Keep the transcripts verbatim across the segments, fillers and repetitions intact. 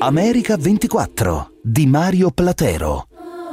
America ventiquattro di Mario Platero.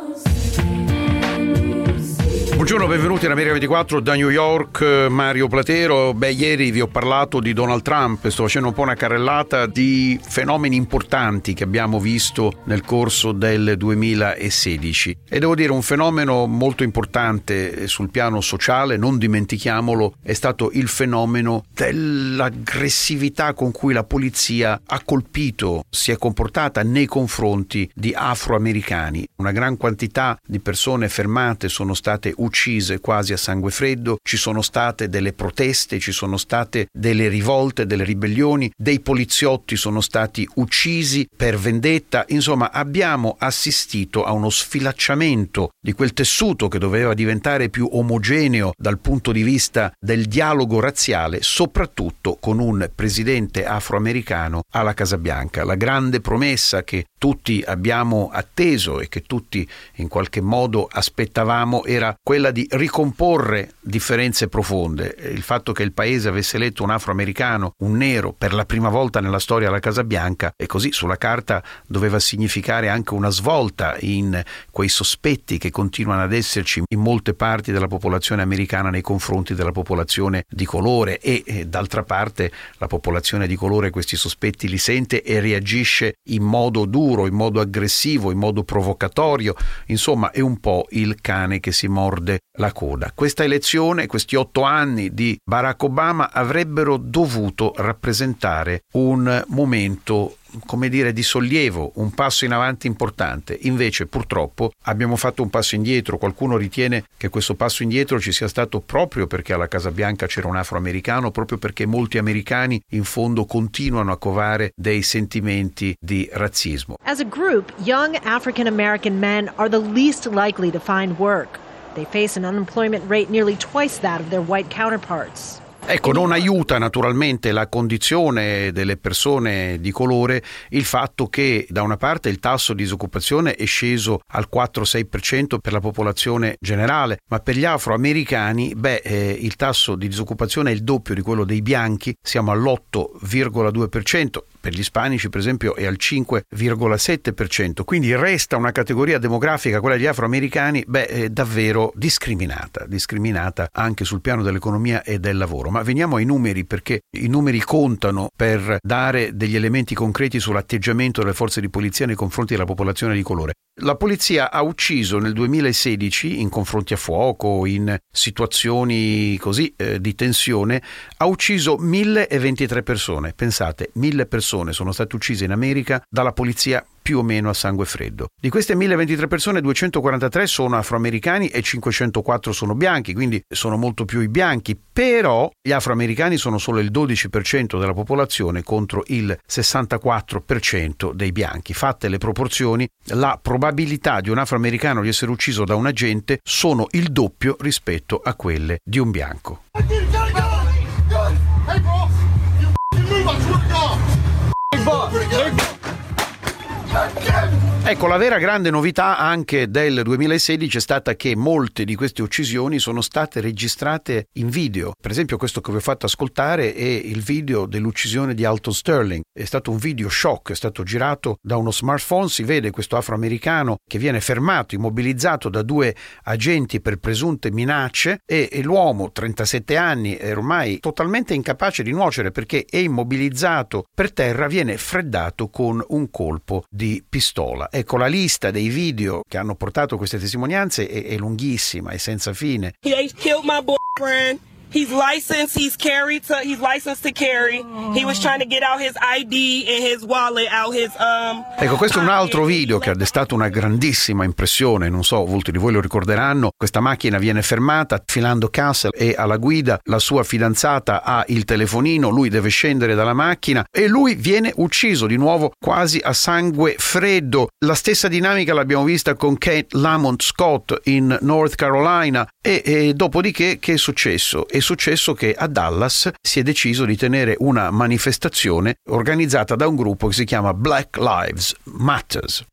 Buongiorno, benvenuti in America ventiquattro da New York, Mario Platero. Beh, ieri vi ho parlato di Donald Trump, sto facendo un po' una carrellata di fenomeni importanti che abbiamo visto nel corso del duemilasedici. E devo dire, un fenomeno molto importante sul piano sociale, non dimentichiamolo, è stato il fenomeno dell'aggressività con cui la polizia ha colpito, si è comportata nei confronti di afroamericani. Una gran quantità di persone fermate sono state uccise quasi a sangue freddo, ci sono state delle proteste, ci sono state delle rivolte, delle ribellioni, dei poliziotti sono stati uccisi per vendetta. Insomma, abbiamo assistito a uno sfilacciamento di quel tessuto che doveva diventare più omogeneo dal punto di vista del dialogo razziale, soprattutto con un presidente afroamericano alla Casa Bianca. La grande promessa che tutti abbiamo atteso e che tutti in qualche modo aspettavamo era quella di ricomporre differenze profonde. Il fatto che il paese avesse eletto un afroamericano, un nero, per la prima volta nella storia alla Casa Bianca, e così sulla carta doveva significare anche una svolta in quei sospetti che continuano ad esserci in molte parti della popolazione americana nei confronti della popolazione di colore e, e d'altra parte la popolazione di colore questi sospetti li sente e reagisce in modo duro, in modo aggressivo, in modo provocatorio. Insomma, è un po' il cane che si morde la coda. Questa elezione, questi otto anni di Barack Obama avrebbero dovuto rappresentare un momento, come dire, di sollievo, un passo in avanti importante. Invece, purtroppo, abbiamo fatto un passo indietro. Qualcuno ritiene che questo passo indietro ci sia stato proprio perché alla Casa Bianca c'era un afroamericano, proprio perché molti americani in fondo continuano a covare dei sentimenti di razzismo. As a group, young African American men are the least likely to find work. They face an unemployment rate nearly twice that of their white counterparts. Ecco, non aiuta naturalmente la condizione delle persone di colore il fatto che da una parte il tasso di disoccupazione è sceso al quattro sei per cento per la popolazione generale, ma per gli afroamericani beh, eh, il tasso di disoccupazione è il doppio di quello dei bianchi, siamo all'otto virgola due per cento. Per gli ispanici, per esempio, è al cinque virgola sette per cento, quindi resta una categoria demografica, quella degli afroamericani, beh, è davvero discriminata, discriminata anche sul piano dell'economia e del lavoro. Ma veniamo ai numeri, perché i numeri contano per dare degli elementi concreti sull'atteggiamento delle forze di polizia nei confronti della popolazione di colore. La polizia ha ucciso nel duemilasedici, in confronti a fuoco, in situazioni così eh, di tensione, ha ucciso mille ventitré persone. Pensate, mille persone sono state uccise in America dalla polizia più o meno a sangue freddo. Di queste mille ventitré persone, duecentoquarantatré sono afroamericani e cinquecentoquattro sono bianchi, quindi sono molto più i bianchi, però gli afroamericani sono solo il dodici per cento della popolazione contro il sessantaquattro per cento dei bianchi. Fatte le proporzioni, la probabilità di un afroamericano di essere ucciso da un agente sono il doppio rispetto a quelle di un bianco. Ecco, la vera grande novità anche del duemilasedici è stata che molte di queste uccisioni sono state registrate in video. Per esempio, questo che vi ho fatto ascoltare è il video dell'uccisione di Alton Sterling. È stato un video shock, è stato girato da uno smartphone, si vede questo afroamericano che viene fermato, immobilizzato da due agenti per presunte minacce e, e l'uomo, trentasette anni, è ormai totalmente incapace di nuocere perché è immobilizzato per terra, viene freddato con un colpo di pistola. Ecco, la lista dei video che hanno portato queste testimonianze è, è lunghissima, è senza fine. He killed my boyfriend. He's licensed. He's carried. To, he's licensed to carry. He was trying to get out his I D and his wallet out his um. Ecco, questo è un altro video che ha destato una grandissima impressione. Non so, molti di voi lo ricorderanno. Questa macchina viene fermata. Philando Castile è alla guida. La sua fidanzata ha il telefonino. Lui deve scendere dalla macchina e lui viene ucciso di nuovo quasi a sangue freddo. La stessa dinamica l'abbiamo vista con Kate Lamont Scott in North Carolina. E, e dopodiché che è successo? È successo che a Dallas si è deciso di tenere una manifestazione organizzata da un gruppo che si chiama Black Lives Matters.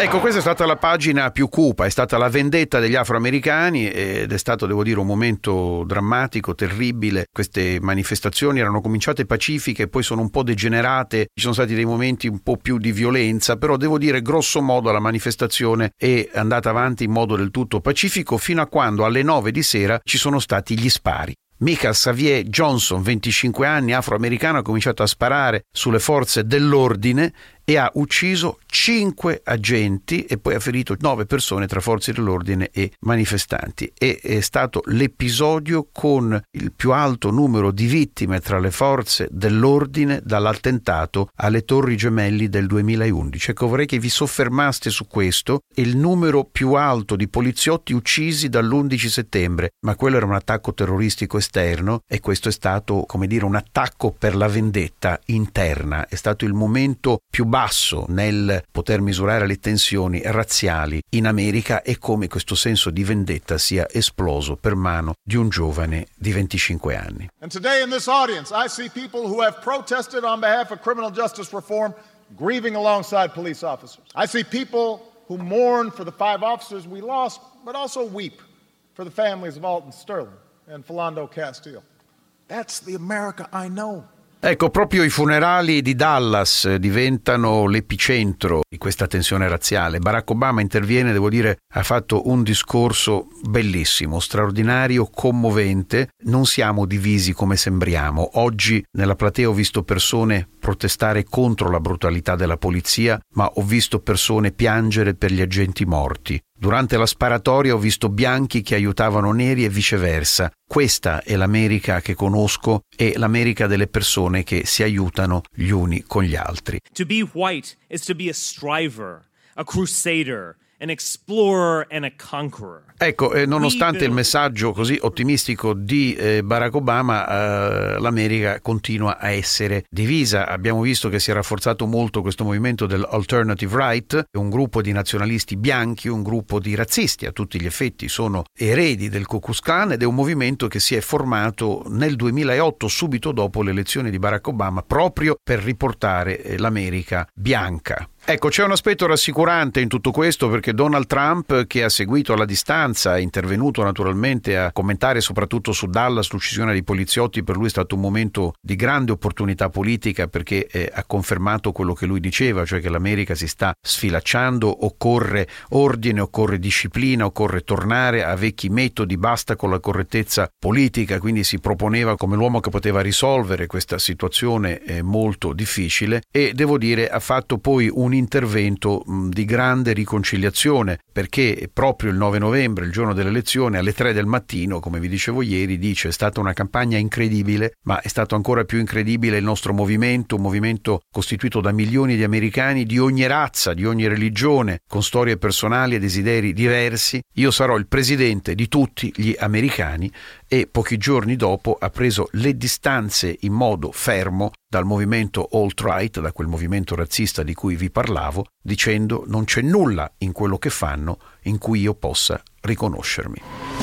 Ecco, questa è stata la pagina più cupa, è stata la vendetta degli afroamericani ed è stato, devo dire, un momento drammatico, terribile. Queste manifestazioni erano cominciate pacifiche, poi sono un po' degenerate, ci sono stati dei momenti un po' più di violenza, però devo dire grosso modo la manifestazione è andata avanti in modo del tutto pacifico fino a quando alle nove di sera ci sono stati gli spari. Michael Xavier Johnson, venticinque anni, afroamericano, ha cominciato a sparare sulle forze dell'ordine e ha ucciso cinque agenti e poi ha ferito nove persone tra forze dell'ordine e manifestanti. E è stato l'episodio con il più alto numero di vittime tra le forze dell'ordine dall'attentato alle Torri Gemelli del duemilaundici. Ecco, vorrei che vi soffermaste su questo. È il numero più alto di poliziotti uccisi dall'undici settembre, ma quello era un attacco terroristico esterno e questo è stato, come dire, un attacco per la vendetta interna. È stato il momento più basso nel poter misurare le tensioni razziali in America e come questo senso di vendetta sia esploso per mano di un giovane di venticinque anni. And today in this audience I see people who have protested on behalf of criminal justice reform grieving alongside police officers. I see people who mourn for the five officers we lost but also weep for the families of Alton Sterling and Philando Castile. That's the America I know. Ecco, proprio i funerali di Dallas diventano l'epicentro di questa tensione razziale. Barack Obama interviene, devo dire, ha fatto un discorso bellissimo, straordinario, commovente. Non siamo divisi come sembriamo. Oggi nella platea ho visto persone protestare contro la brutalità della polizia, ma ho visto persone piangere per gli agenti morti. Durante la sparatoria ho visto bianchi che aiutavano neri e viceversa. Questa è l'America che conosco, è l'America delle persone che si aiutano gli uni con gli altri. To be white is to be a striver, a crusader, an explorer and a conqueror. Ecco, eh, nonostante il messaggio così ottimistico di eh, Barack Obama, eh, l'America continua a essere divisa. Abbiamo visto che si è rafforzato molto questo movimento dell'alternative right, un gruppo di nazionalisti bianchi, un gruppo di razzisti, a tutti gli effetti sono eredi del Ku Klux Klan, ed è un movimento che si è formato nel duemilaotto, subito dopo le elezioni di Barack Obama, proprio per riportare eh, l'America bianca. Ecco, c'è un aspetto rassicurante in tutto questo, perché Donald Trump, che ha seguito alla distanza, è intervenuto naturalmente a commentare soprattutto su Dallas l'uccisione dei poliziotti. Per lui è stato un momento di grande opportunità politica, perché eh, ha confermato quello che lui diceva, cioè che l'America si sta sfilacciando, occorre ordine, occorre disciplina, occorre tornare a vecchi metodi, basta con la correttezza politica. Quindi si proponeva come l'uomo che poteva risolvere questa situazione eh, molto difficile, e devo dire ha fatto poi un intervento mh, di grande riconciliazione, perché proprio il nove novembre, il giorno delle elezioni, alle tre del mattino, come vi dicevo ieri, dice: è stata una campagna incredibile, ma è stato ancora più incredibile il nostro movimento, un movimento costituito da milioni di americani di ogni razza, di ogni religione, con storie personali e desideri diversi. Io sarò il presidente di tutti gli americani. E pochi giorni dopo ha preso le distanze in modo fermo dal movimento alt-right, da quel movimento razzista di cui vi parlavo, dicendo: non c'è nulla in quello che fanno in cui io possa riconoscermi.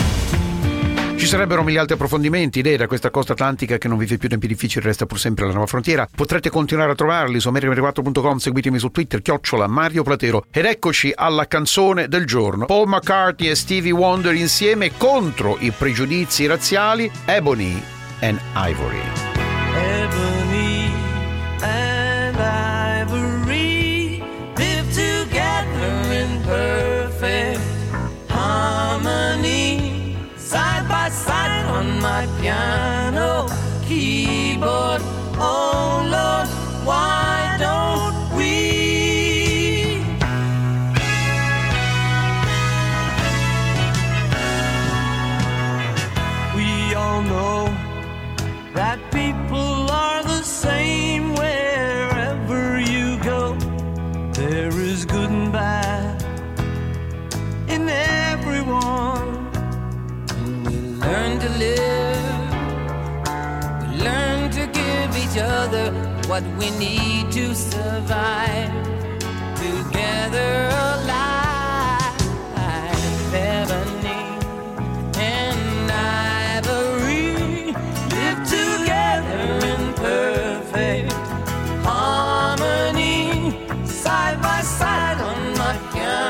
Ci sarebbero mille altri approfondimenti, idee da questa costa atlantica che non vive più tempi difficili, resta pur sempre la nuova frontiera. Potrete continuare a trovarli su america ventiquattro punto com, seguitemi su Twitter, chiocciola Mario Platero. Ed eccoci alla canzone del giorno. Paul McCartney e Stevie Wonder insieme contro i pregiudizi razziali, Ebony and Ivory. Ebony and ivory live together in perfect harmony, side by side on my piano keyboard. Oh Lord, why don't we? We all know that people are the same wherever you go. There is good and bad in everyone. And we learn to live, we learn to give each other what we need to survive. Together alive, ebony and ivory live together in perfect harmony, side by side on my piano.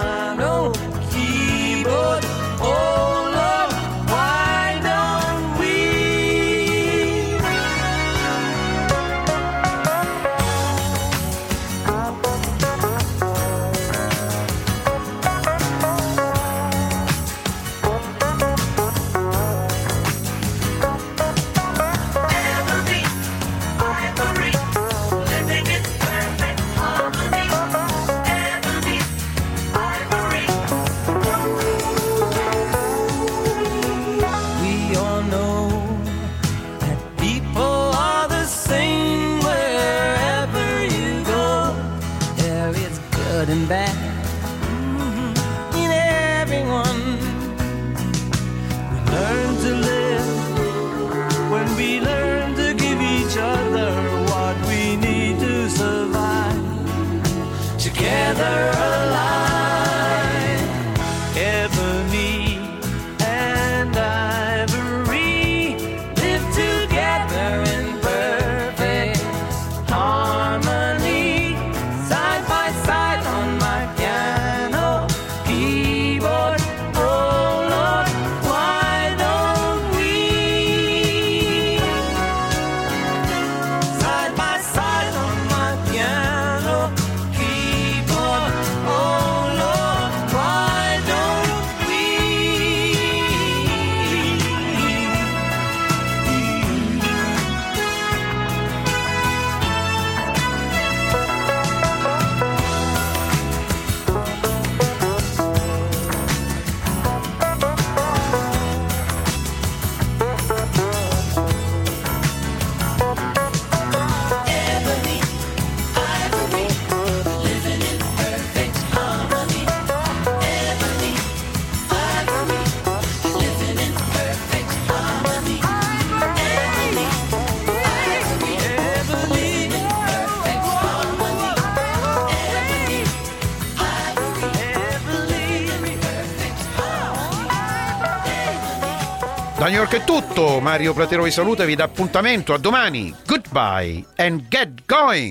good and bad, mm-hmm. in everyone. We learn to live when we learn to give each other what we need to survive. Together alive, ebony and ivory live together in perfect harmony, side by side on my piano keyboard. Oh Lord, why don't we side by side on my piano keyboard? Oh Lord, why don't we? Ebony, ivory, living in perfect harmony. Ebony, ivory, living in perfect harmony. Ebony, ivory, living in perfect harmony. Ebony, ivory, living in perfect harmony. Da New York è tutto, Mario Platero vi saluta e vi dà appuntamento a domani. Goodbye and get going!